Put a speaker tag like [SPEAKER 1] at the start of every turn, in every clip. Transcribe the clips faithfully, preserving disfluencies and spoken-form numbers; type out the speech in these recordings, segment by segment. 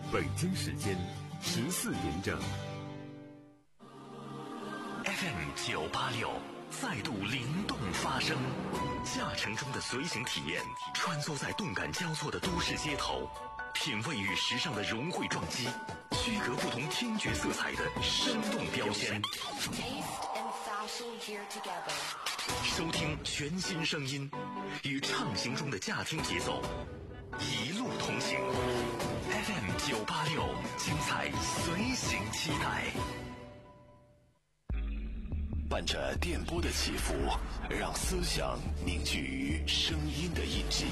[SPEAKER 1] 北京时间十四点整。
[SPEAKER 2] F M 九八六再度灵动发声，驾乘中的随行体验，穿梭在动感交错的都市街头，品味与时尚的融汇撞击，区隔不同听觉色彩的生动标签。收听全新声音，与畅行中的驾听节奏，一路同行。F M 九八六，精彩随行期待。
[SPEAKER 3] 伴着电波的起伏，让思想凝聚于声音的印记，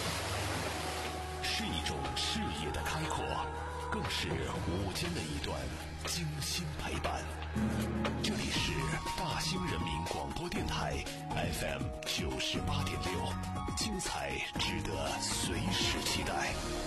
[SPEAKER 3] 是一种视野的开阔，更是午间的一段精心陪伴。这里是大兴人民广播电台 F M 九十八点六，精彩值得随时期待。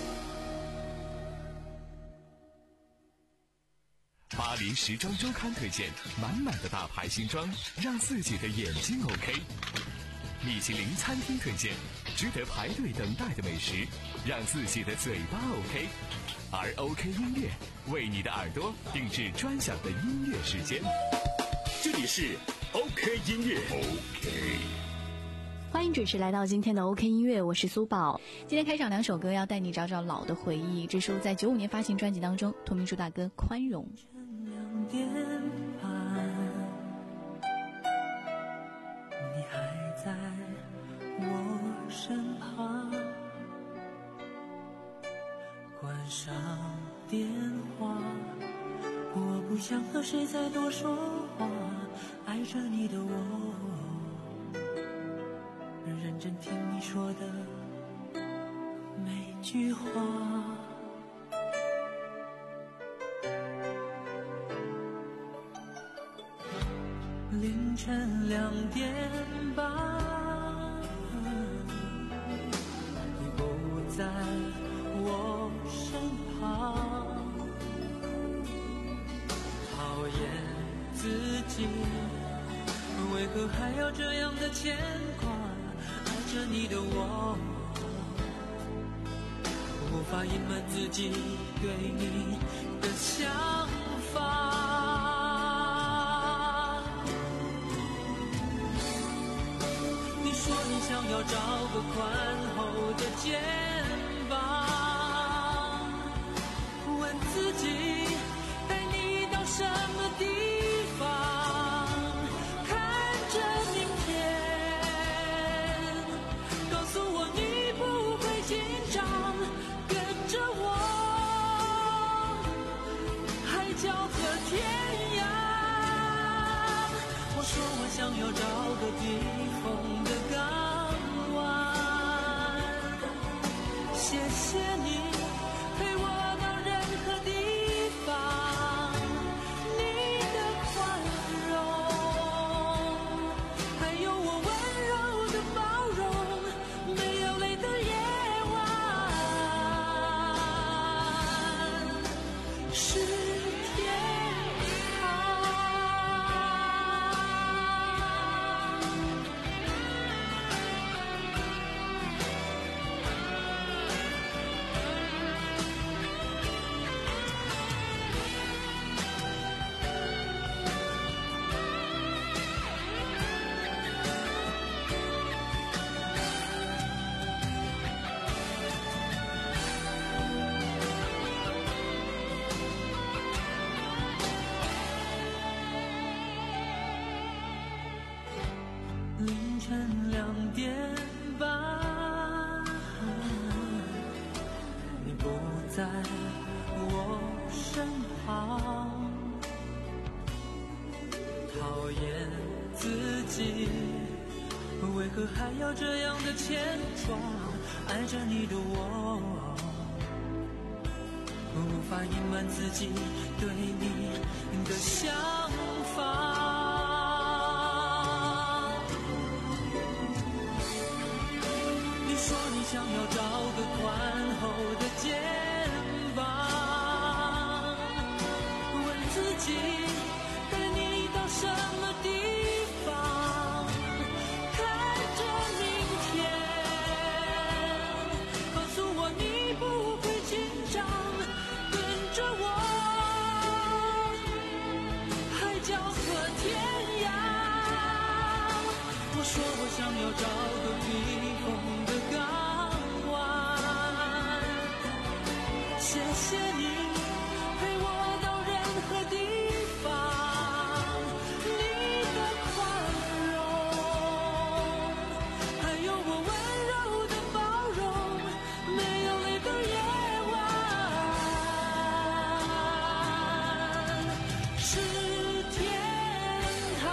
[SPEAKER 4] 巴黎时装周刊推荐满满的大牌新装，让自己的眼睛 OK。米其林餐厅推荐值得排队等待的美食，让自己的嘴巴 OK。而 OK 音乐为你的耳朵定制专享的音乐时间。这里是 OK 音乐 OK。
[SPEAKER 5] 欢迎准时来到今天的 OK 音乐，我是苏宝。今天开场两首歌要带你找找老的回忆，这首在九五年发行专辑当中同名主打歌《宽容》。
[SPEAKER 6] 两点半，你还在我身旁，关上电话，我不想和谁再多说话，爱着你的我，认真听你说的每句话。凌晨两点半，你不在我身旁，讨厌自己，为何还要这样的牵挂？爱着你的我，无法隐瞒自己对你的想法。你说你想要找个宽厚的肩膀，问自己带你到什么地方，看着明天，告诉我你不会紧张，跟着我海角和天涯。我说我想要找个避风的港湾，谢谢你陪我到任何地方，你的宽容，还有我温柔的包容，没有泪的夜晚是天堂。凌晨两点半，你不在我身旁，讨厌自己，为何还要这样的牵挂？爱着你的我，无法隐瞒自己对你的想法。说你想要找个宽厚的肩膀，问自己带你到什么地方，看着明天，告诉我你不会紧张，跟找个避风的港湾。谢谢你陪我到任何地方，你的宽容，还有我温柔的包容，没有泪的夜晚是天堂。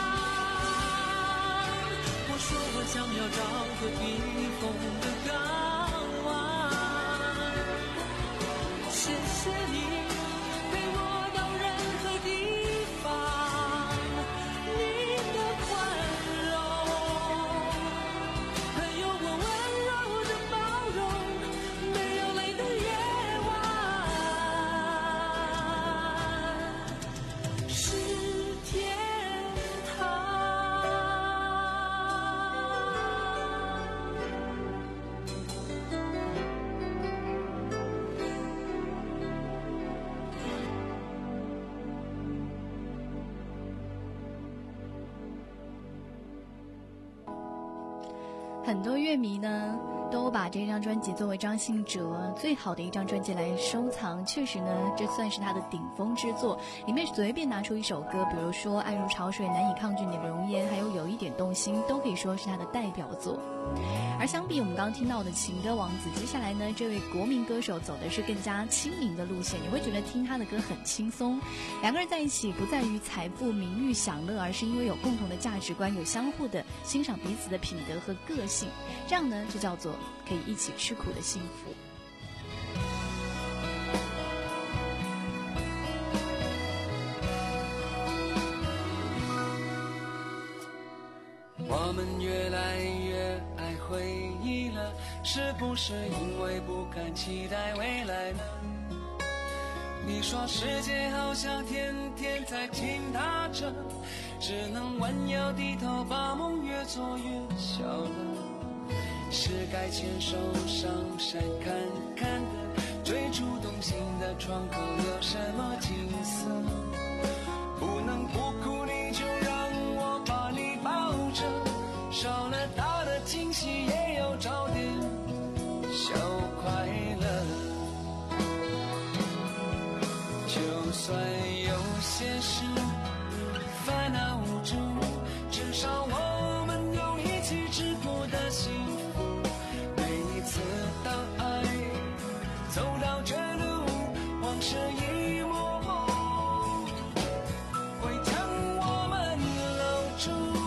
[SPEAKER 6] 我说我想要找个避风的港湾，谢谢你陪我到任何地方，你的宽容，还有我温柔的包容，没有泪的夜晚是天堂。
[SPEAKER 5] 很多乐迷呢都把这张专辑作为张信哲最好的一张专辑来收藏，确实呢这算是他的顶峰之作，里面随便拿出一首歌，比如说爱如潮水、难以抗拒你的容颜，还有有一点动心，都可以说是他的代表作。而相比我们刚刚听到的情歌王子，接下来呢这位国民歌手走的是更加亲民的路线，你会觉得听他的歌很轻松，两个人在一起不在于财富名誉享乐，而是因为有共同的价值观，有相互的欣赏彼此的品德和个性，这样呢就叫做可以一起吃苦的幸福。
[SPEAKER 6] 我们越来越爱回忆了，是不是因为不敢期待未来呢？你说世界好像天天在倾塌着，只能弯腰低头，把梦越做越小了。是该牵手上山看看的，最初动心的窗口有什么景色？不能不哭，你就让我把你抱着，少了大的惊喜，也有找点小快乐。就算有些事烦恼无助，至少我们有一起吃苦的幸福。每一次当爱走到这路，往事一幕幕会将我们搂住。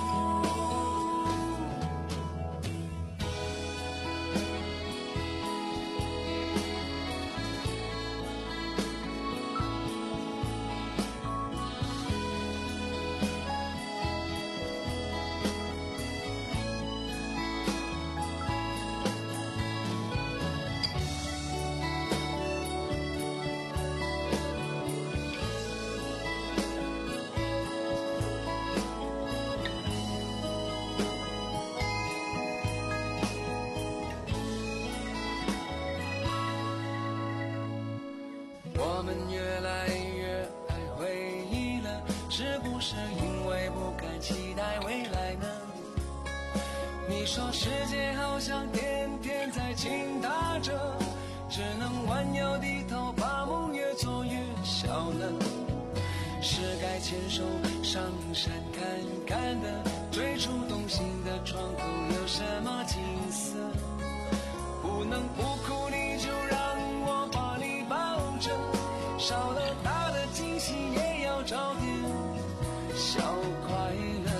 [SPEAKER 6] 我们越来越爱回忆了，是不是因为不敢期待未来呢？你说世界好像天天在倾塌着，只能弯腰低头，把梦越做越小了。是该牵手上山看看的，最初动心的窗口有什么景色？不能不哭，你就让我把你抱着，少了大的惊喜，也要找点小快乐。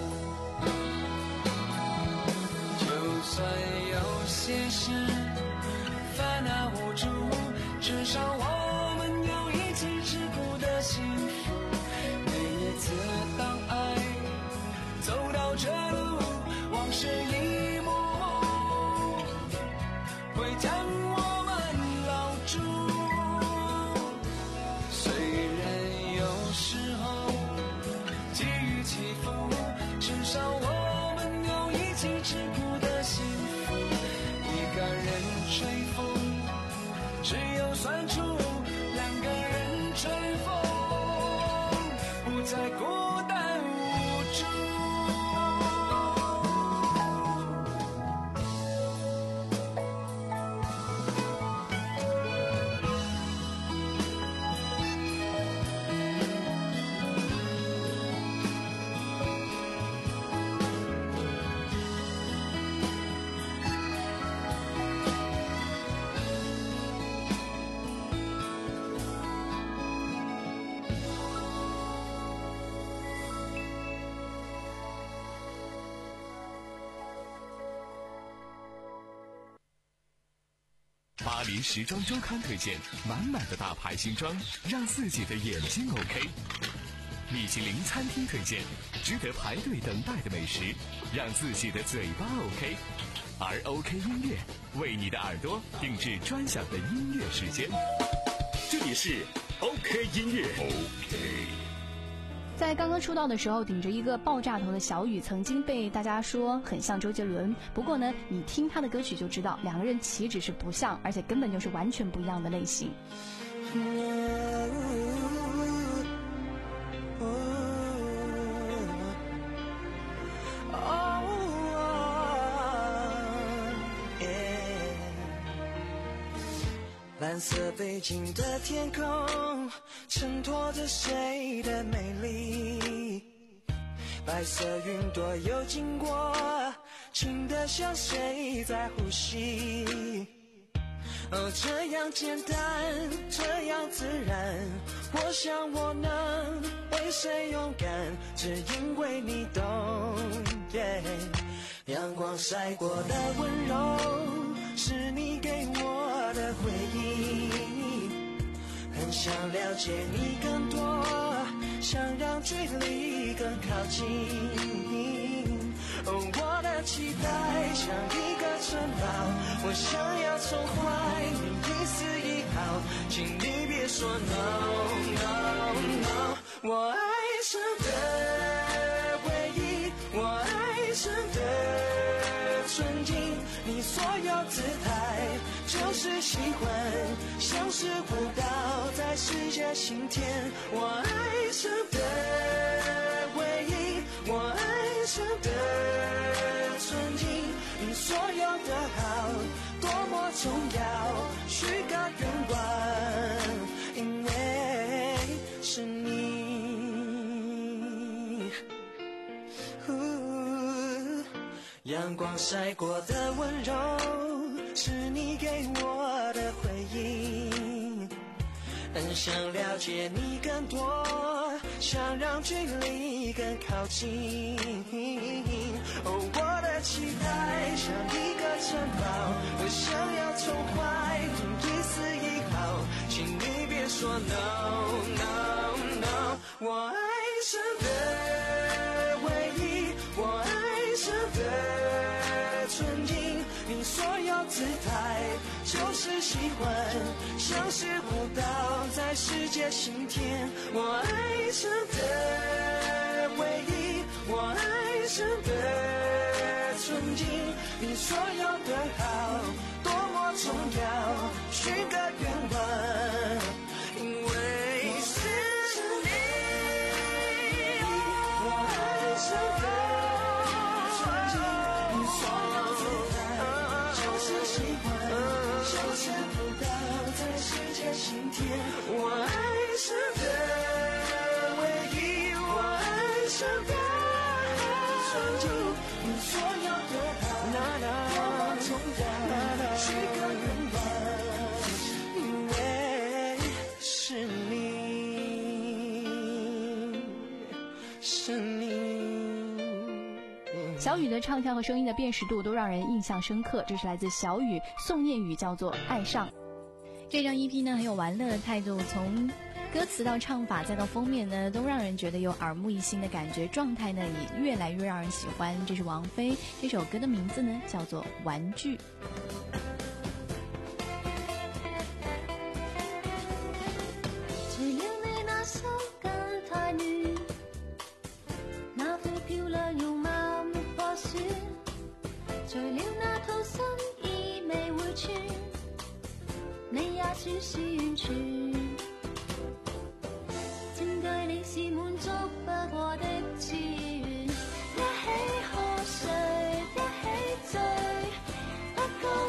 [SPEAKER 6] 就算有些事烦恼无助，至少我们有一起吃苦的幸福。每一次当爱走到这路，往事一幕幕会将我们牢住。虽然有时候
[SPEAKER 4] 巴黎时装周刊推荐满满的大牌新装，让自己的眼睛 OK。米其林餐厅推荐值得排队等待的美食，让自己的嘴巴 OK。而 OK 音乐为你的耳朵定制专享的音乐时间。
[SPEAKER 1] 这里是 OK 音乐。OK。
[SPEAKER 5] 在刚刚出道的时候，顶着一个爆炸头的小雨曾经被大家说很像周杰伦。不过呢，你听他的歌曲就知道，两个人岂止是不像，而且根本就是完全不一样的类型。
[SPEAKER 7] 蓝色北京的天空衬托着谁的美丽，白色云朵又经过，轻得像谁在呼吸。哦，这样简单，这样自然，我想我能为谁勇敢，只因为你懂。yeah. 阳光晒过的温柔，是你给我的回忆，很想了解你更多，想让距离更靠近。哦，我的期待像一个城堡，我想要宠坏你一丝一毫，请你别说 no no no。 我爱上的回忆，我爱上的纯净，你所有姿态就是喜欢，像是舞蹈在世界心田。我爱上的回忆，我爱上的纯净，你所有的好多么重要，许个愿望，因为是你。阳光晒过的温柔，是你给我的回应，很想了解你更多，想让距离更靠近。哦，我的期待像一个城堡，我想要宠坏你一丝一毫，请你别说 no no no。 我爱上的回忆，我爱上的纯净，你所有姿态就是喜欢，像是舞蹈在世界心田。我爱上的回忆，我爱上的纯净，你所有的好多么重要，许个愿望，因为是你。我爱上的纯净，你所有姿态就是喜欢，像是舞蹈在世界心田。我爱上的回忆，我爱上的纯净，你所有的好多么重要，许个愿望，因为是你，是你。
[SPEAKER 5] 小雨的唱跳和声音的辨识度都让人印象深刻，这是来自小雨宋念宇，叫做《爱上》。这张 E P 呢很有玩乐的态度，从歌词到唱法再到封面呢，都让人觉得有耳目一新的感觉，状态呢也越来越让人喜欢。这是王菲，这首歌的名字呢叫做《玩具》。
[SPEAKER 8] 除了你那手間太亂，那副漂亮容貌沒破損，除了那套新衣未會穿，你也算是完全，證據你是滿足不過的志願，一起喝醉，一起醉，不該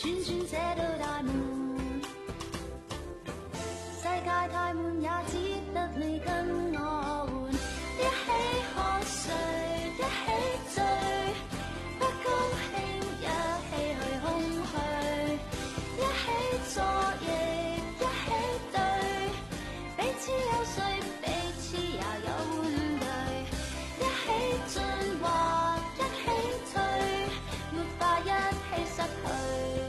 [SPEAKER 8] 轉轉這道大門，世界太悶也只得你跟我換，一起喝水，一起醉，不高興一起去空虛，一起作業，一起對，彼此有睡，彼此也有玩具，一起進或一起退，沒法一起失去。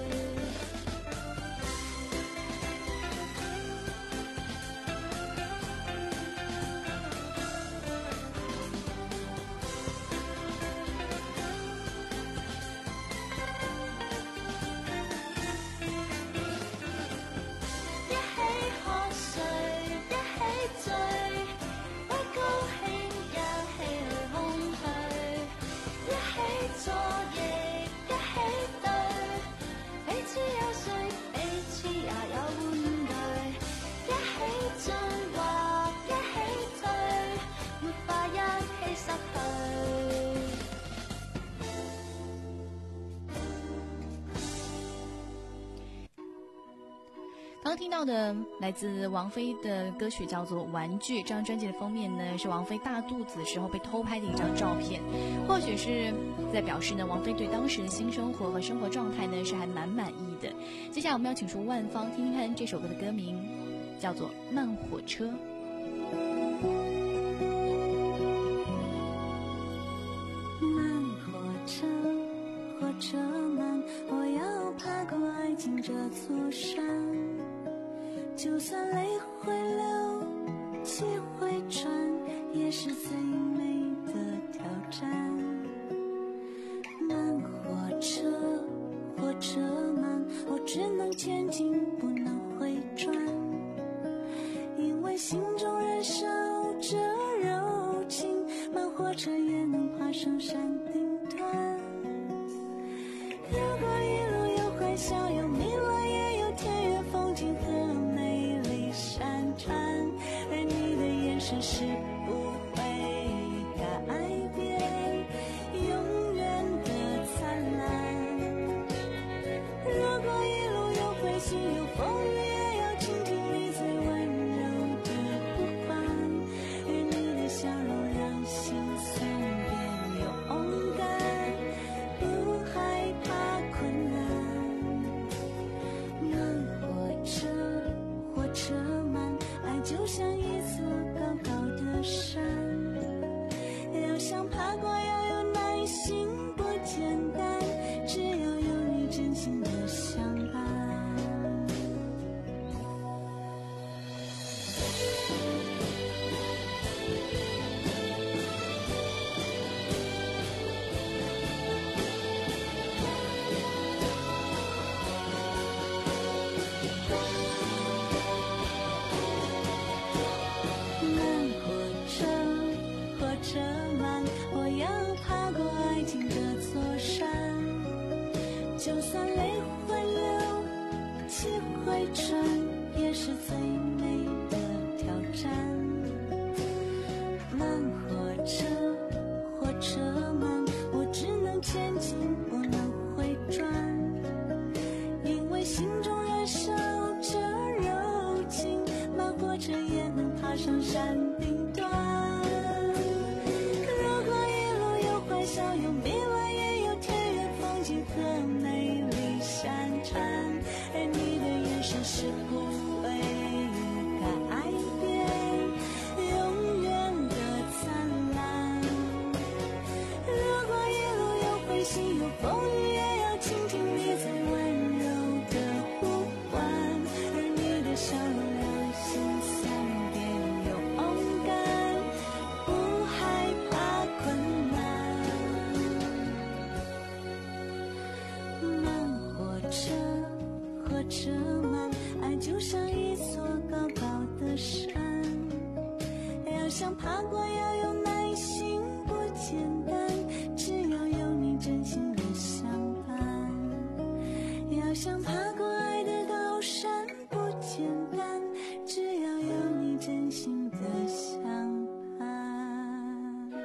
[SPEAKER 5] 刚听到的来自王菲的歌曲叫做《玩具》，这张专辑的封面呢是王菲大肚子时候被偷拍的一张照片，或许是在表示呢王菲对当时的新生活和生活状态呢是还蛮满意的。接下来我们要请出万芳听听看这首歌的歌名，叫做《慢火车》。
[SPEAKER 8] 慢火车，火车慢，我要爬过爱情这座山。就算泪会流，气会喘，也是最美的挑战。慢火车，火车慢，我只能前进，不能回转，因为心中燃烧着柔情，慢火车也能爬上山顶端。如果一路有欢笑，有迷乱，也有田园风景和美丽山川，而你的眼神是不会改变，永远的灿烂。如果一路有灰心，有风雨，也要倾听你最温柔的呼唤，而你的笑容让心酸变勇敢，不害怕困难。慢火车，火车慢，爱就像一座高高的山，要想爬过要有耐心，不简单，只要有你真心的相伴。慢火车，火车慢，我要爬过爱情这座山。就算泪会流，气会喘，也是最美的挑战。慢火车，火车慢，我只能前进，不能回转，因为心中燃烧着柔情，慢火车也能爬上山顶端。如果一路有欢笑，有迷乱，也有田园风景和美丽山川，而你的眼神是不会改变，永远的灿烂。如果一路有灰心，有风雨，也要倾听你最温柔的呼唤，而你的笑容让心酸变勇敢，不害怕困难。慢火车，火车慢，爱就像一座高高的山，要想爬过要有耐心，不简单，只要有你真心的相伴。要想爬过爱的高山，不简单，只要有你真心的相伴。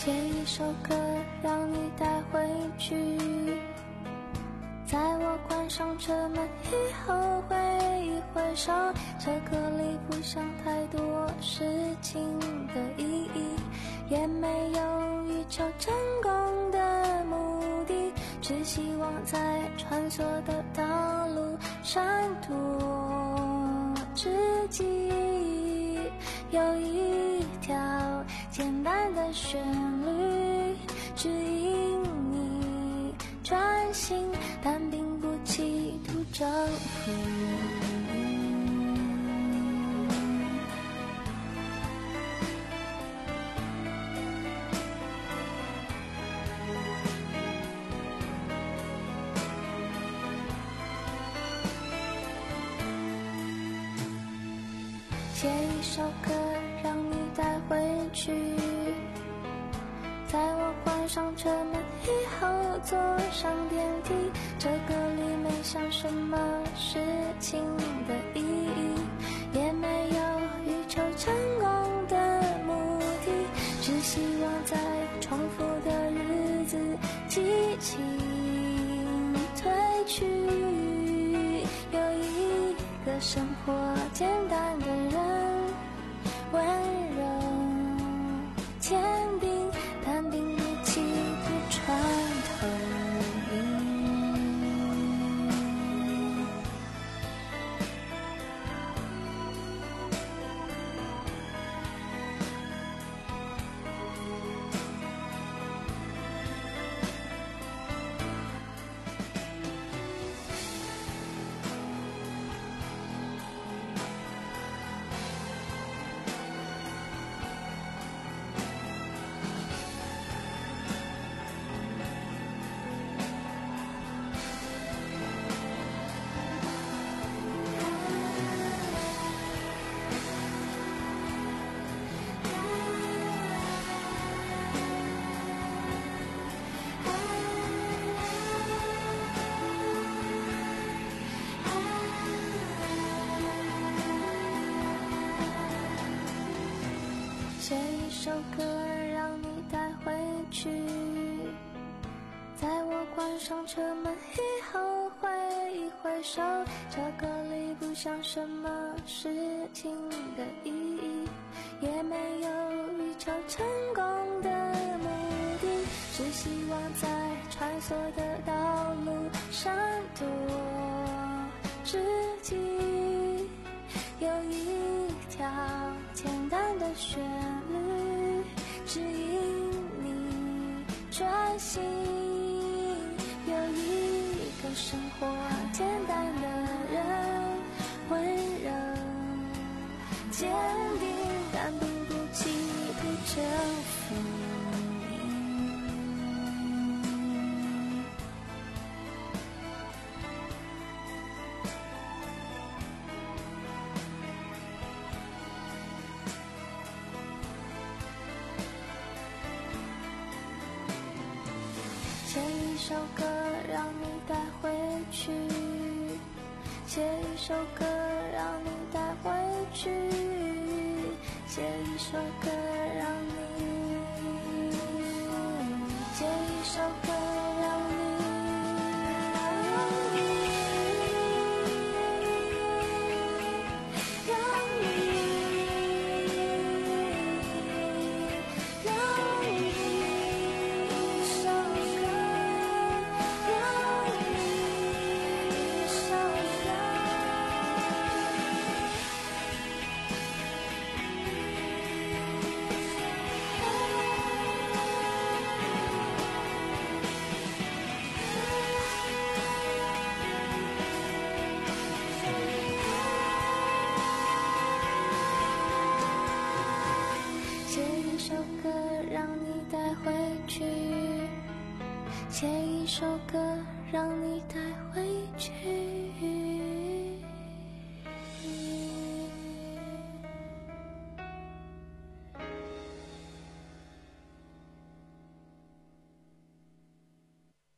[SPEAKER 8] 写一首歌让你带回去，在我关上车门以后挥一挥手，这歌里不想太多事情的意义，也没有欲求成功的目的，只希望在穿梭的道路闪躲之际，有一条简单的旋律指引你专心，但并不企图征服。写一首歌让你带回去，在我关上车门以后坐上电梯，这歌里没想什么事情的意义，也没有欲求成功的目的，只希望在重复的日子激情褪去，有一个生活简单的人，温柔坚定，但并不企图穿透你。写一首歌让你带回去，在我关上车门以后挥一挥手，这歌里不像什么事情的意义，也没有欲求成功的目的，只希望在穿梭的道路闪躲之际，有一条简单的旋律指引你专心，有一个生活简单的人，温柔坚定，但并不企图征服你。写一首歌让你带回去，写一首歌让你带回去，写一首歌让你，写一首歌让你，让你，让你，让你，一首歌，让你，一首歌。写一首歌让你带回去，写一首歌让你带回去。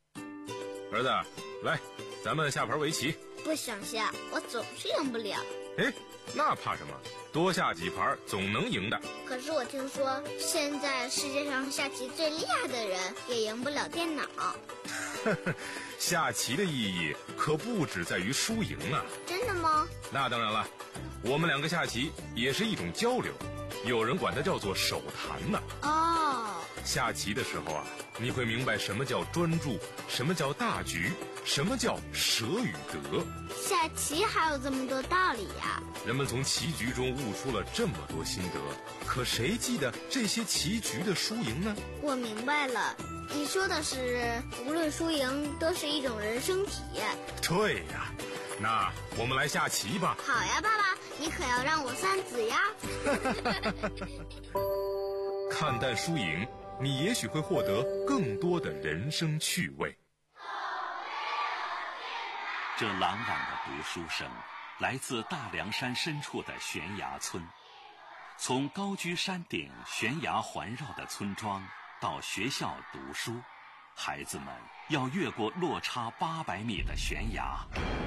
[SPEAKER 1] 儿子，来，咱们下盘围棋。
[SPEAKER 9] 不想下，我总是赢不了。 哎，那怕什么？多下几盘总能赢的。
[SPEAKER 10] 可是我听说，现在世界上下棋最厉害的人也赢不了电脑。
[SPEAKER 9] 下棋的意义可不只在于输赢啊！
[SPEAKER 10] 真的吗？
[SPEAKER 9] 那当然了，我们两个下棋也是一种交流，有人管它叫做手谈呢。
[SPEAKER 10] 哦，
[SPEAKER 9] 下棋的时候啊，你会明白什么叫专注，什么叫大局，什么叫舍与得。
[SPEAKER 10] 下棋还有这么多道理呀！
[SPEAKER 9] 人们从棋局中悟出了这么多心得，可谁记得这些棋局的输赢呢？
[SPEAKER 10] 我明白了，你说的是无论输赢都是一种人生体验。
[SPEAKER 9] 对呀，那我们来下棋吧。
[SPEAKER 10] 好呀，爸爸，你可要让我三子呀。
[SPEAKER 9] 看淡输赢，你也许会获得更多的人生趣味。
[SPEAKER 2] 这朗朗的读书声来自大凉山深处的悬崖村。从高居山顶悬崖环绕的村庄到学校读书，孩子们要越过落差八百米的悬崖，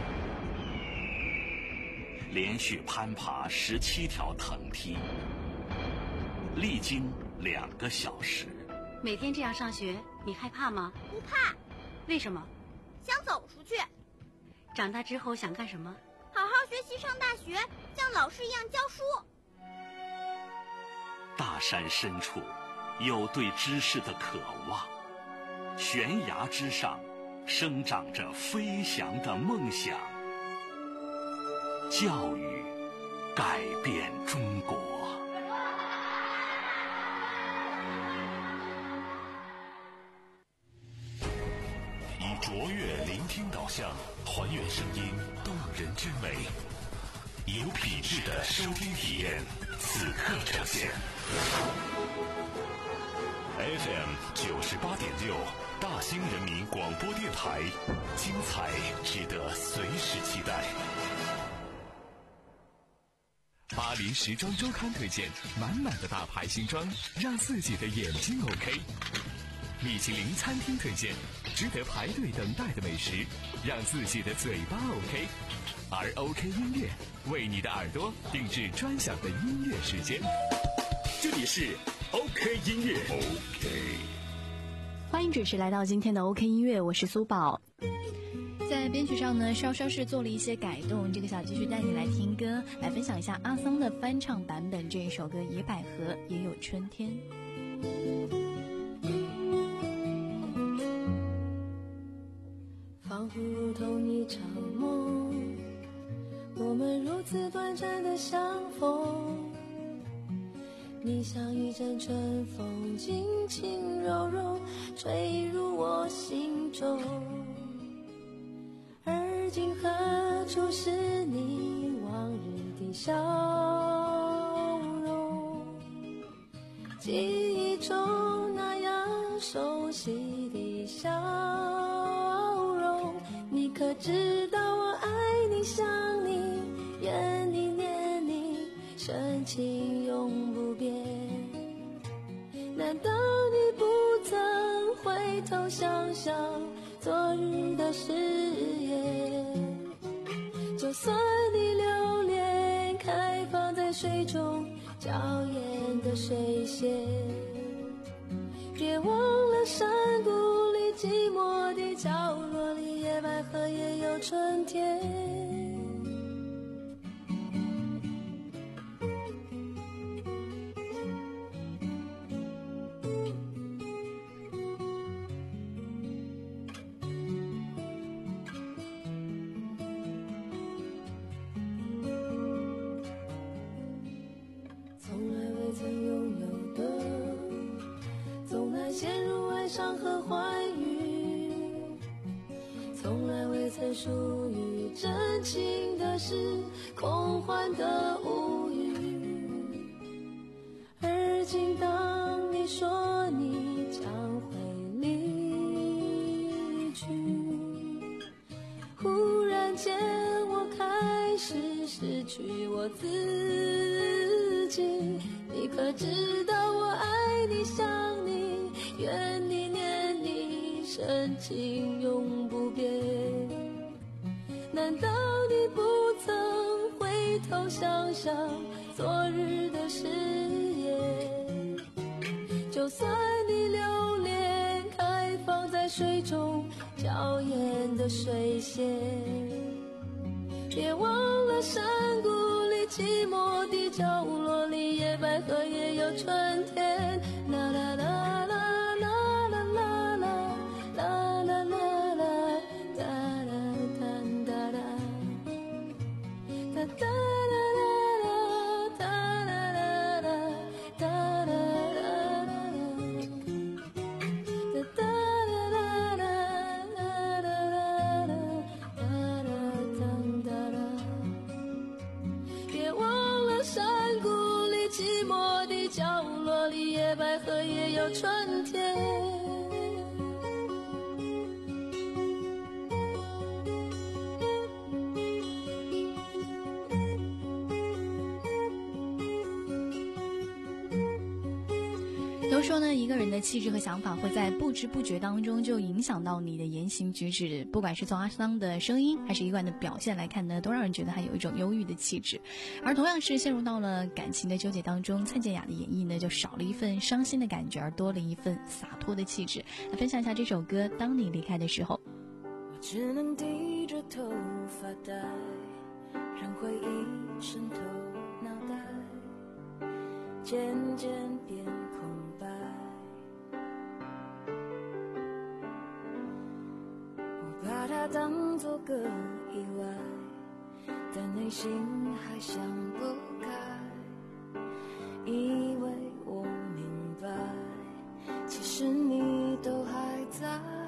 [SPEAKER 2] 连续攀爬十七条藤梯，历经两个小时。
[SPEAKER 11] 每天这样上学，你害怕吗？
[SPEAKER 10] 不怕。
[SPEAKER 11] 为什么？
[SPEAKER 10] 想走出去。
[SPEAKER 11] 长大之后想干什么？
[SPEAKER 10] 好好学习，上大学，像老师一样教书。
[SPEAKER 2] 大山深处有对知识的渴望，悬崖之上生长着飞翔的梦想。教育改变中国。
[SPEAKER 3] 以卓越聆听导向，还原声音动人之美，有品质的收听体验，此刻呈现。F M 九十八点六，大兴人民广播电台，精彩值得随时期待。
[SPEAKER 4] 巴黎时装周刊推荐，满满的大牌新装，让自己的眼睛 OK。米其林餐厅推荐，值得排队等待的美食，让自己的嘴巴 OK。而 OK 音乐为你的耳朵定制专享的音乐时间。
[SPEAKER 1] 这里是 OK 音乐 OK。
[SPEAKER 5] 欢迎准时来到今天的 OK 音乐，我是苏宝。在编曲上呢，稍稍是做了一些改动。这个小继续带你来听歌，来分享一下阿桑的翻唱版本。这一首歌《野百合也有春天》。
[SPEAKER 8] 仿佛如同一场梦，我们如此短暂的相逢。你像一阵春风，轻轻柔柔吹入我心中。而今何处是你往日的笑容？记忆中那样熟悉的笑容，你可知道我爱你想你怨你念你，深情永不变。难道你不曾回头想想昨日的誓言？就算你留恋开放在水中娇艳的水仙，别忘了山谷里寂寞的角落里，野百合也有春天。陷入哀伤和欢愉，从来未曾属于真情的事，空幻的无语。而今当你说你将会离去，忽然间我开始失去我自己。你可知道我爱你想你怨你念你，深情永不变。难道你不曾回头头想想昨日的誓言，就算你留恋开放在水中娇艳的水仙，别忘了山谷里寂寞的角落里，野百合也有春天。啦啦啦啦啦啦啦啦啦啦啦啦哒啦哒哒啦哒哒啦啦啦哒啦啦啦哒啦啦啦哒哒啦啦啦啦啦啦哒啦哒哒啦。别忘了山谷里寂寞的角落里，野百合也有春天。
[SPEAKER 5] 都说呢，一个人的气质和想法会在不知不觉当中就影响到你的言行举止，不管是从阿桑的声音还是一贯的表现来看呢，都让人觉得他有一种忧郁的气质。而同样是陷入到了感情的纠结当中，蔡健雅的演绎呢就少了一份伤心的感觉，而多了一份洒脱的气质。来分享一下这首歌《当你离开的时候》。
[SPEAKER 8] 我只能低着头发呆，让回忆渗透脑袋，渐渐变空白。我把它当作个意外，但内心还想不开，以为我明白，其实你都还在。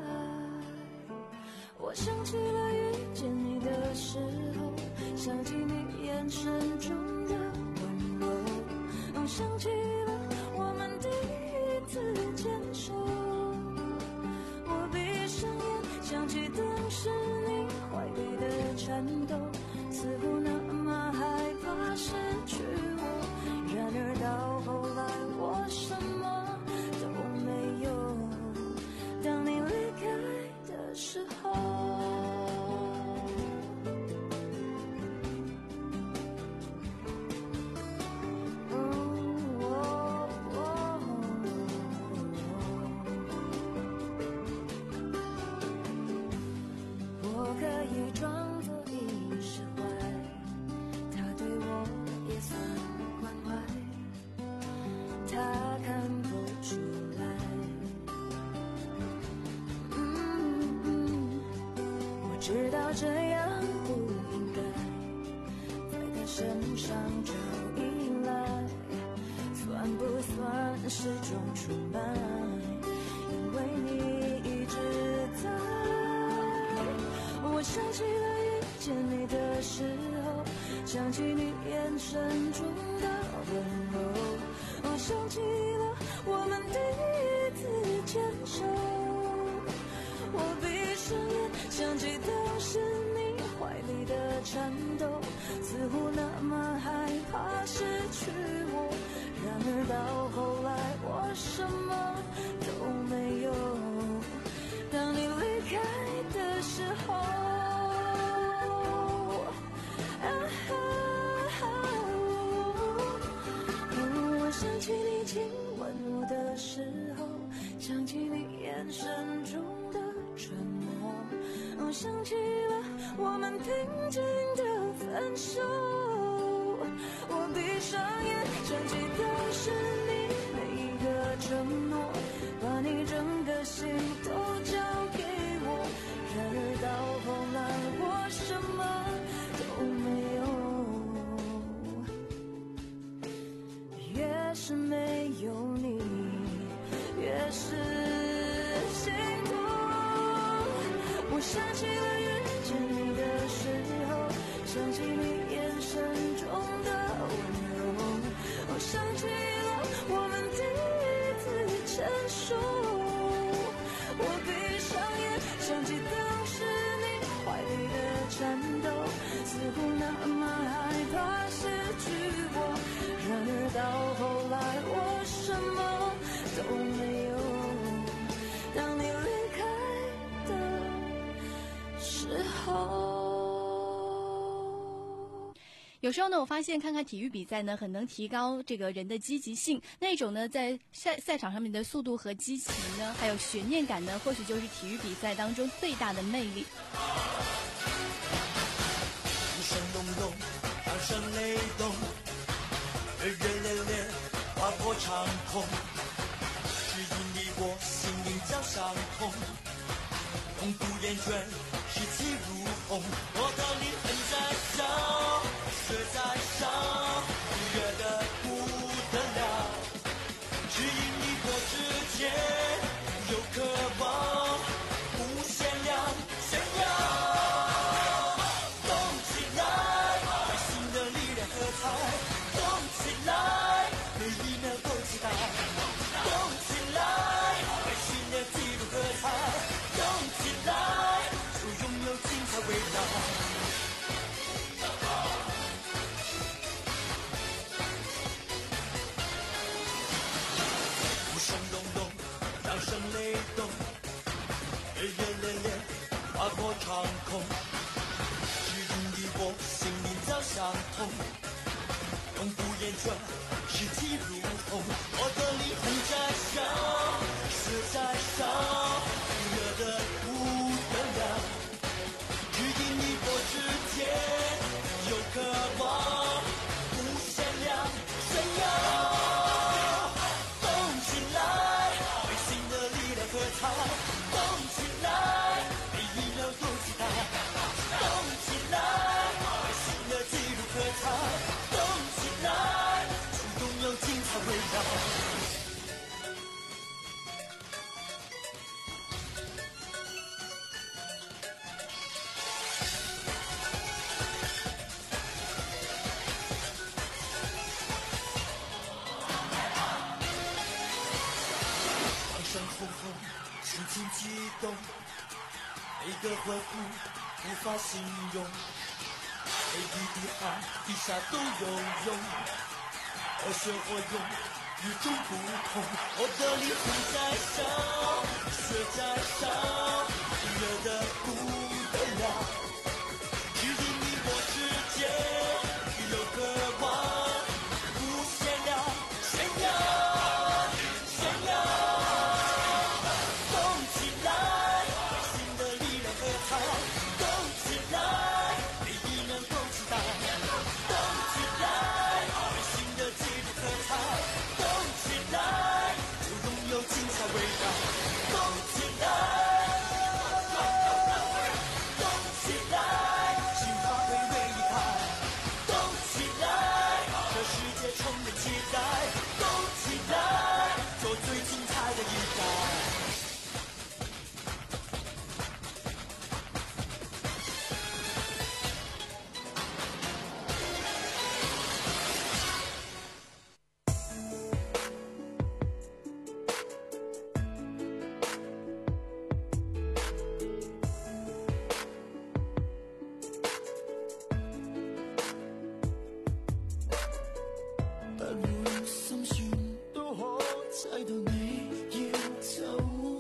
[SPEAKER 8] 我想起了遇见你的时候，想起你眼神中的温柔，又想起了我们第一次牵手。我闭上眼，想起当时你怀里的颤抖，似乎那么害怕失去我。然而到后来，我什么都没有。当你离开的时候，我可以装作已释怀，他对我也算关怀，他看不出来。嗯嗯，我知道这样不应该在他身上找依赖，算不算是种出卖？因为你一直在。我想起了遇见你的时候，想起你眼神中的温柔，我想起了我们第一次牵手。我闭上眼，想起当时你怀里的颤抖，似乎那么害怕失去我。然而到后来，我什么都没有。当你离开的时候，啊啊啊我想起你亲吻我的时候，想起你眼神中的沉默，我想起了我们平静的分手。我闭上眼，想起当时你每一个承诺，把你整个心都交给我。然而到后来，我什么都没有。越是没有你，越是心痛。我想起了遇见你的时候，想起你眼神中的温柔，我想起了我们第一次牵手。我闭上眼，想起当时你怀里的颤抖，似乎那么害怕失去我。然而到后来，我什么都没有。当你离开的时候，
[SPEAKER 5] 有时时候呢，我发现看看体育比赛呢，很能提高这个人的积极性。那种呢，在赛赛场上面的速度和激情呢，还有悬念感呢，或许就是体育比赛当中最大的魅力。
[SPEAKER 7] 鼓声隆隆，掌声雷动，热热烈烈，划破长空，指引你我心灵交相通，痛不厌倦，士气如虹，我的灵魂在烧，血在烧，热得不得了，指引你我之间有渴望，无限量炫耀，动起来，为新的力量喝彩，动起来，每一秒都期待，动起来，为新的纪录喝彩，动起来，就拥有精彩围绕。鼓声隆隆，掌声雷动，热热烈烈，划破长空，指引你我心灵交相通，永不厌倦，士气如虹，我的灵魂在烧，血在烧，热得不得了，指引你我之间有渴望，无限量炫耀，动起来，为新的力量喝彩，动起来，每一秒都期待，动起来，为新的纪录喝彩，动起来，就拥有精彩围绕。掌声轰轰，心情激动，每个欢呼无法形容，每一滴汗滴下都有用，热血火涌，与众不同，我的灵魂在烧，血在烧，热得不得了，指引你我之间有渴望，无限量炫耀，炫耀，动起来，新的力量喝彩，动起来，每一秒都期待，动起来，为新的纪录喝彩，动起来，就拥有精彩围绕，动起来，动起来，心花会为你开，动起来，这世界充满期待，动起来，做最精彩的一代。不會心酸都可猜到你要走，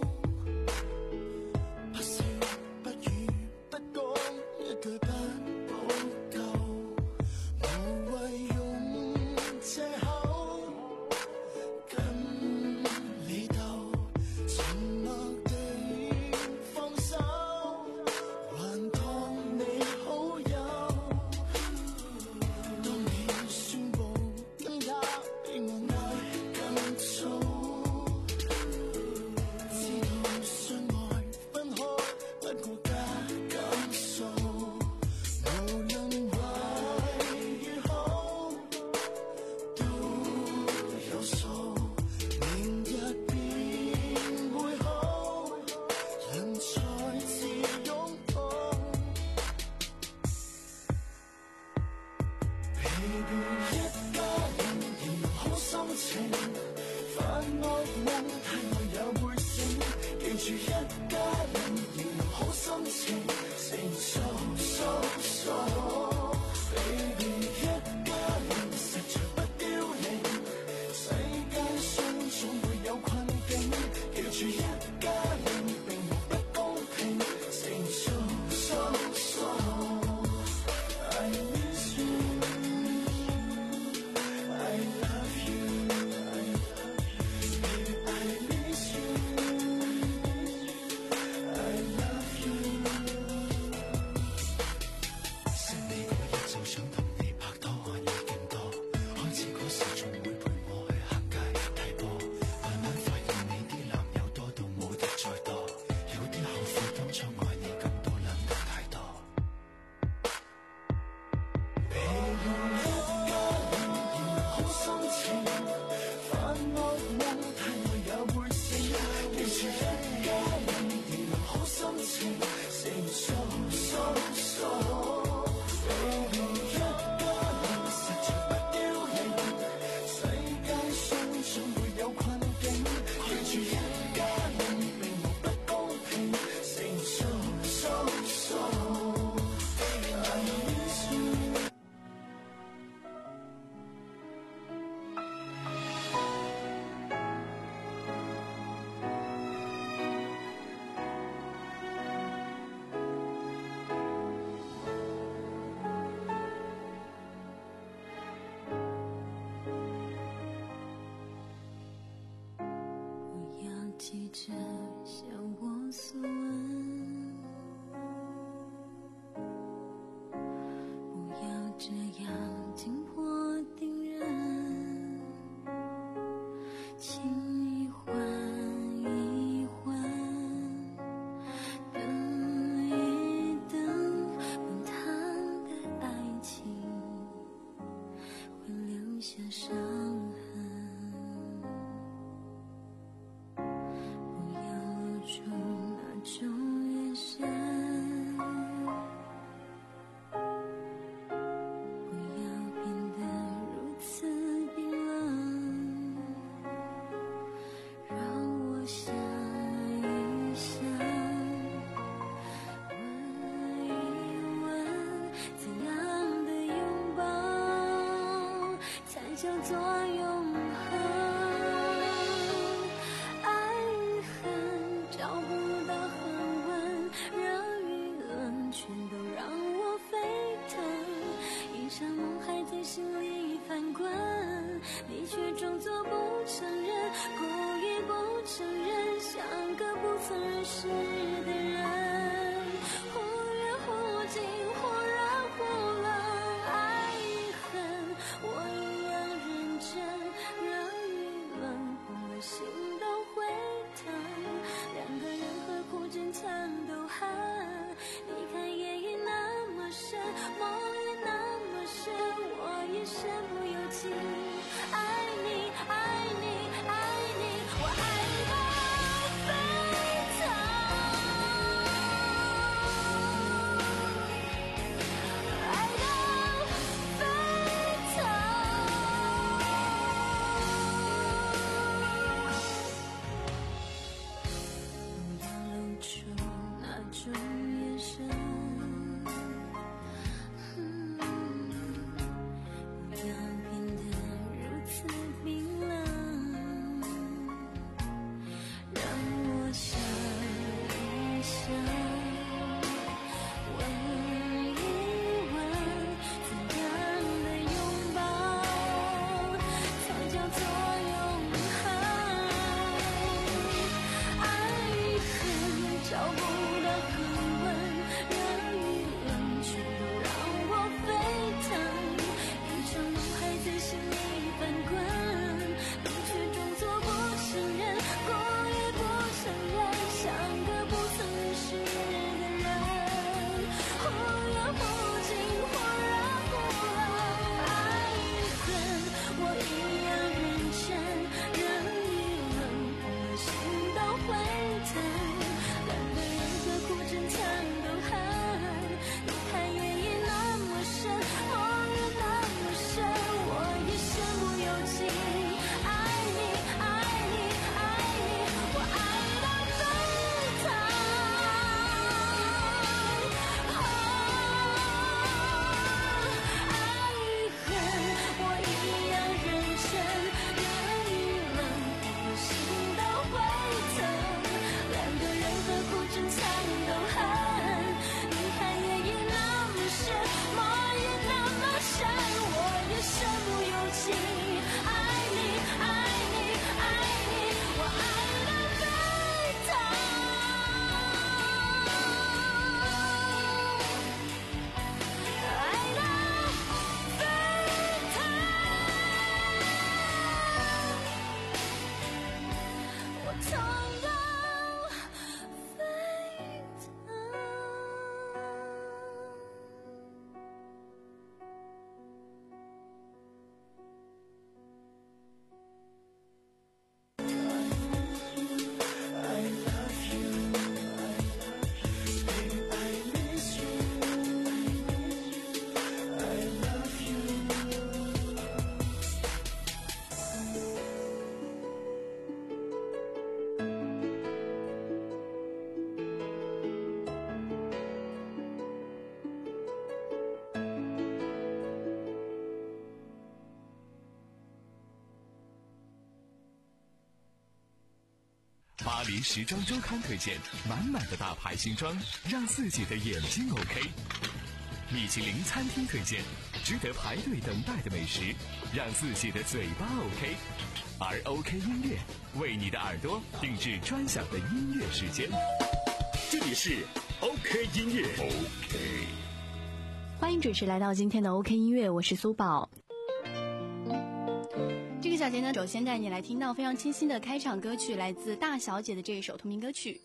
[SPEAKER 7] 不笑不語不講一句不補救，無謂用藉口跟你鬥，沉默地放手，還當你好友。當你宣布更加比我愛更早，知道相愛分開不過假感受，無論壞與好都有數，明日便會好，人再次擁抱。Baby，一家人形容好心情，發惡夢太耐也會醒，記住一家人形容好心情，成熟熟熟。Baby，一家人實在不凋零，世界上總會有困境，記住一家人並無不公平，成熟熟熟。I miss you。
[SPEAKER 12] 再多，有啲後悔當初愛你咁多，諗得太多。被用一加零然好心情，發惡夢太耐也會醒，記住一加零然好心情，成數數數。
[SPEAKER 8] 记着向我所问，不要这样紧迫盯人，请你缓一缓，等一等，滚烫的爱情会留下伤痕。那种眼神，不要变得如此冰冷，让我想一想，问一问，怎样的拥抱才叫做永恒？找不到恒温，热与冷全都让我沸腾，一场梦还在心里翻滚，你却装作不承认，故意不承认，像个不曾认识的人，忽远忽近，忽热忽冷，爱与恨我一样认真，热与冷碰了心都会疼，两个人何苦争抢斗恨？你看夜已那么深，梦也那么深，我也身不由己。爱你，爱你，
[SPEAKER 4] 巴黎时装周刊推荐满满的大牌新装，让自己的眼睛 OK。米其林餐厅推荐值得排队等待的美食，让自己的嘴巴 OK。而 OK 音乐为你的耳朵定制专享的音乐时间。
[SPEAKER 1] 这里是 OK 音乐 OK。
[SPEAKER 5] 欢迎准时来到今天的 OK 音乐，我是苏宝。这个小节呢，首先带你来听到非常清新的开场歌曲，来自大小姐的这一首同名歌曲。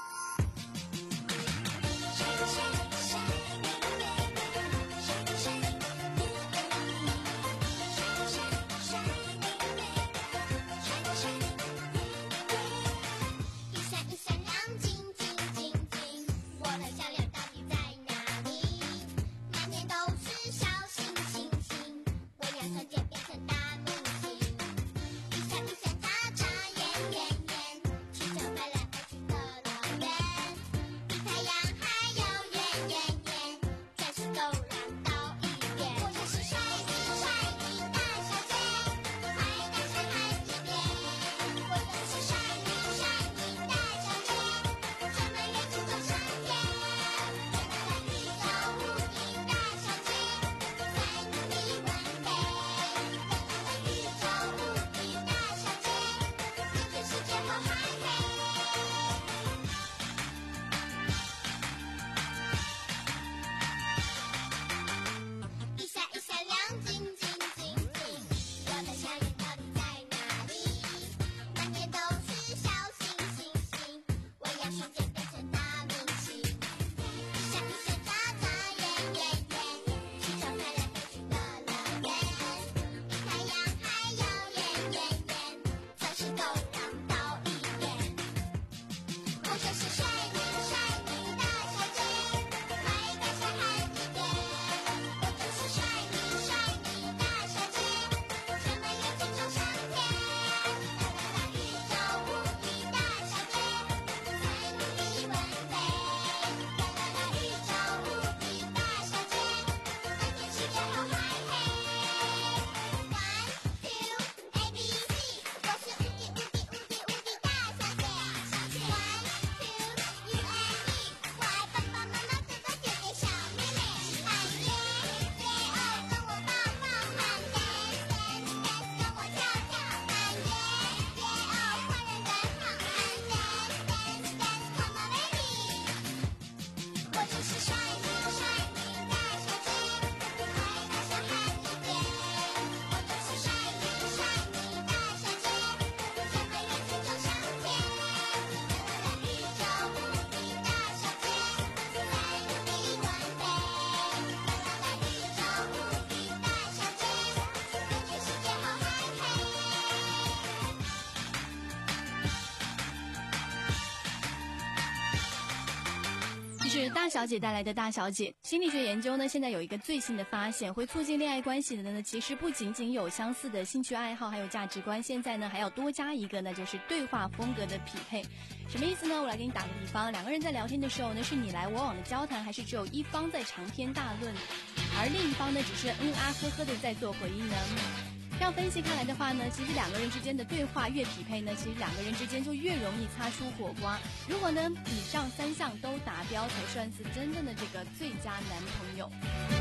[SPEAKER 5] 是大小姐带来的大小姐。心理学研究呢，现在有一个最新的发现，会促进恋爱关系的呢，其实不仅仅有相似的兴趣爱好，还有价值观。现在呢，还要多加一个呢，就是对话风格的匹配。什么意思呢？我来给你打个比方，两个人在聊天的时候呢，是你来我往的交谈，还是只有一方在长篇大论，而另一方呢，只是嗯啊呵呵的在做回应呢？这样分析看来的话呢，其实两个人之间的对话越匹配呢，其实两个人之间就越容易擦出火花。如果呢以上三项都达标，才算是真正的这个最佳男朋友。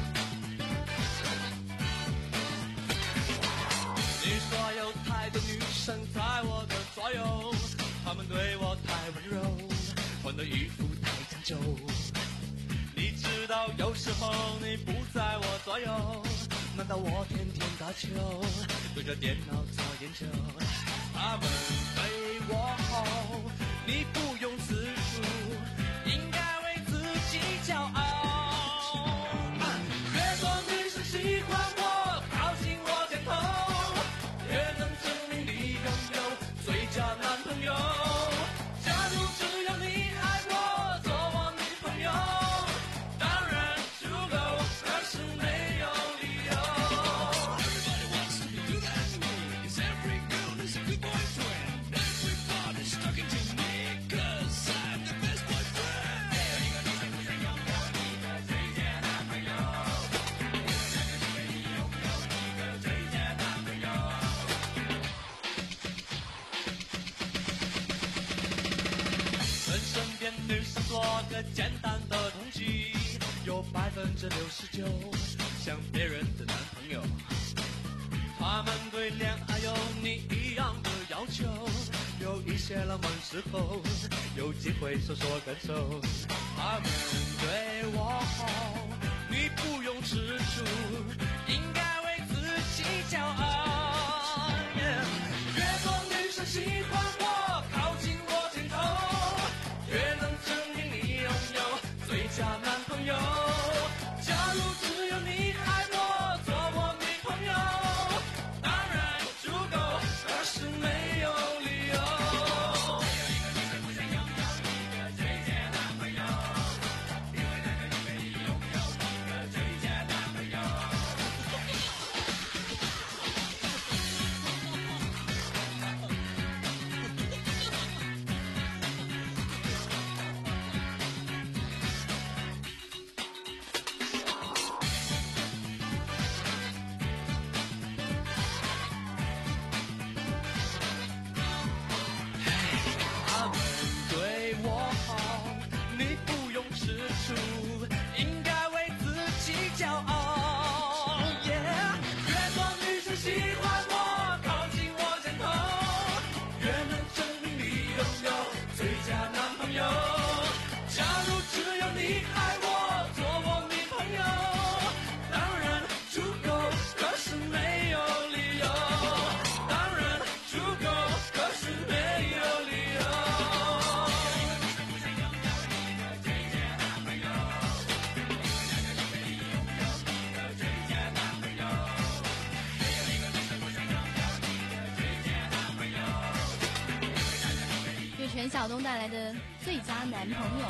[SPEAKER 6] 你说有太多女生在我的左右，她们对我太温柔，换的衣服太讲究。你知道有时候你不在我左右，难道我天天打球，对着电脑做研究？他们对我好，你不用自述，应该为自己骄傲。越多女生喜欢我，靠近我肩头，越能证明你拥有最佳男朋友。假如只要你爱我，做我女朋友，当然足够，可是没有理由。Everybody wants to do that to me, 'cause every girl is a good boyfriend. 个简单的统计，有百分之六十九像别人的男朋友。他们对恋爱有你一样的要求，有一些浪漫时候有机会说说感受。他们对我好，你不用吃醋，应该为自己骄傲。Yeah. 越多女生喜欢我，靠近我肩头，越能证明你拥有最佳男朋友。假如只有你爱我，做我女朋友，当然足够，可是没有理由。有一个女生不想拥有一个最佳男朋友，因为那个你可以拥有一个最佳男朋友。他们对我好，你不用吃醋，应该为自己骄傲。Yeah. 越多女生喜欢我，靠近我肩头，越能证明你拥有最佳男朋友。假如只有你爱我，做我女朋友，当然足够，可是没有理由。当然足够，可是没有理由。
[SPEAKER 5] 是陈晓东带来的最佳男朋友。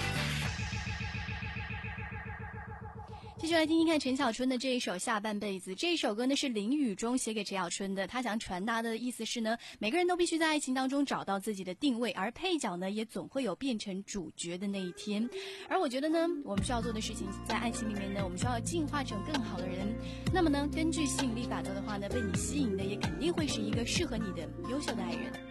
[SPEAKER 5] 继续来听听看陈小春的这一首《下半辈子》。这一首歌呢是林宇中写给陈小春的，他想传达的意思是呢，每个人都必须在爱情当中找到自己的定位，而配角呢也总会有变成主角的那一天。而我觉得呢，我们需要做的事情，在爱情里面呢，我们需要进化成更好的人。那么呢，根据吸引力法则的话呢，被你吸引的也肯定会是一个适合你的优秀的爱人。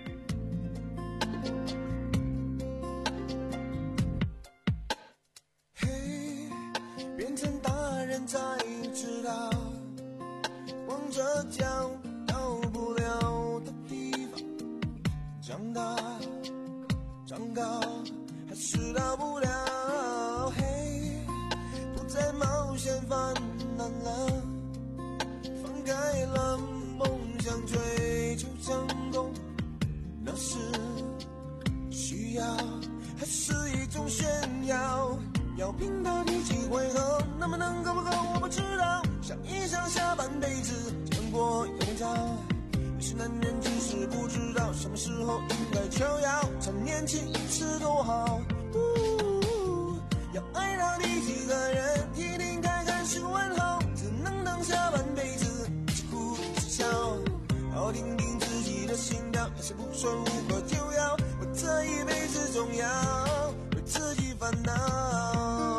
[SPEAKER 12] 变成大人才知道，光着脚到不了的地方，长大长高还是到不了。嘿，不再冒险犯难了，放开了梦想追求成功，那是需要还是一种炫耀？要拼到第几回合，那么能够不够我不知道。想一想下半辈子见过有招，有些男人只是不知道什么时候应该求饶，趁年轻一次多好。呜，要爱到第几个人，听听看看是问候，只能等下半辈子一直哭一直笑，好听听自己的心跳，要是不顺无可救药，我这一辈子总要为自己烦恼。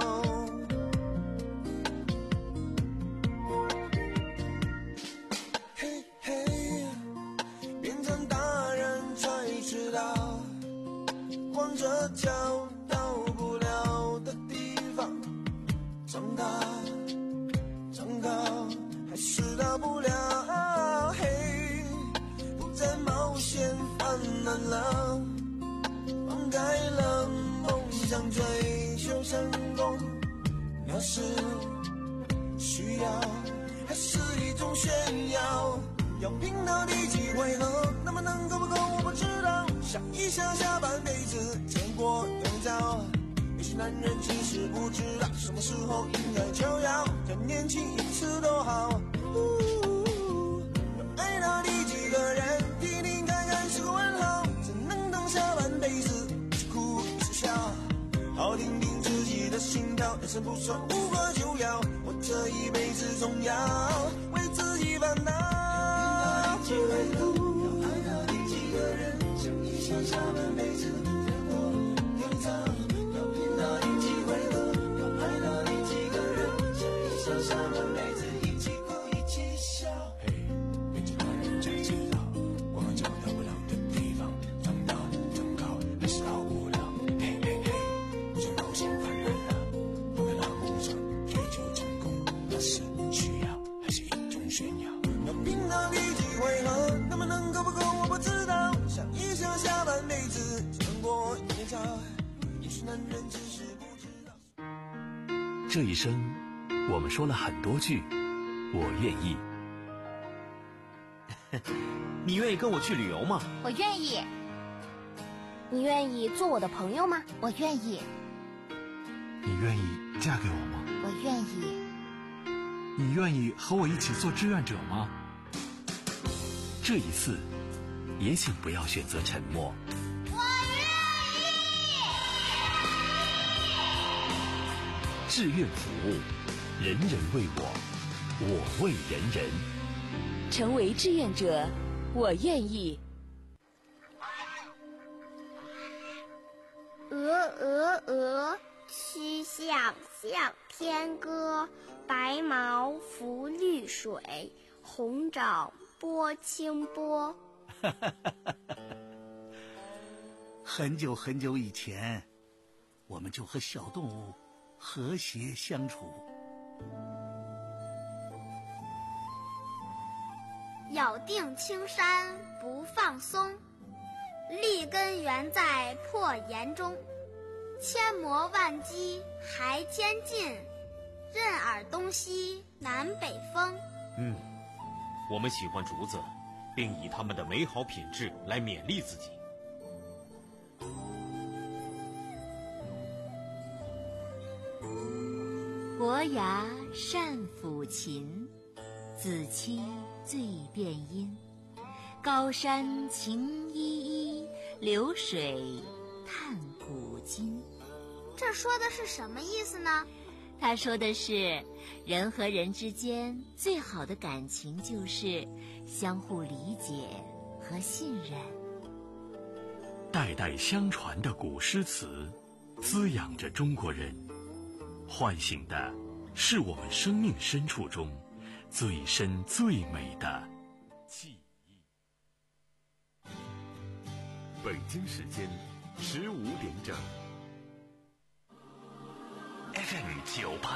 [SPEAKER 12] 光着脚到不了的地方，长大长高还是到不了。嘿，不再冒险犯难了，放开了梦想追求成功，那是需要还是一种炫耀？要拼到第几回合，那么能够不够我不知道。想一想下半辈子见过有招，有些男人其实不知道什么时候应该求饶，趁年轻一次多好。呜，要爱到第几个人，听听看看是个问候，只能等下半辈子一直哭一直笑，好听听自己的心跳，人生不算无可救药，我这一辈子总要为自己烦恼。几回合，要爱到第几个人，想一想下半辈子见过有招，要拼到第几回合，要爱到第几个人，想一想下半辈子一起哭一起笑。嘿，变成大人才知道，光着脚到不了的地方，长大长高还是到不了。嘿嘿嘿，不想冒险男人只是不知道。
[SPEAKER 3] 这一生，我们说了很多句我愿意。
[SPEAKER 13] 你愿意跟我去旅游吗？
[SPEAKER 14] 我愿意。你愿意做我的朋友吗？我愿意。
[SPEAKER 15] 你愿意嫁给我吗？
[SPEAKER 14] 我愿意。
[SPEAKER 15] 你愿意和我一起做志愿者吗？
[SPEAKER 3] 这一次，也请不要选择沉默。
[SPEAKER 14] 我愿
[SPEAKER 3] 意。志愿服务，人人为我，我为人人。
[SPEAKER 16] 成为志愿者，我愿意。
[SPEAKER 10] 鹅鹅鹅，曲项向天歌。白毛浮绿水，红掌拨清波。
[SPEAKER 17] 很久很久以前，我们就和小动物和谐相处。
[SPEAKER 10] 咬定青山不放松，立根原在破岩中。千磨万击还坚劲，任尔东西南北风。
[SPEAKER 13] 嗯，我们喜欢竹子，并以它们的美好品质来勉励自己。
[SPEAKER 18] 伯牙善抚琴，子期最辨音。高山晴依依，流水叹古今。
[SPEAKER 10] 这说的是什么意思呢？
[SPEAKER 18] 他说的是，人和人之间最好的感情就是相互理解和信任。
[SPEAKER 3] 代代相传的古诗词，滋养着中国人，唤醒的是我们生命深处中最深最美的记忆。
[SPEAKER 4] 北京时间十五点整。
[SPEAKER 2] F M 九八。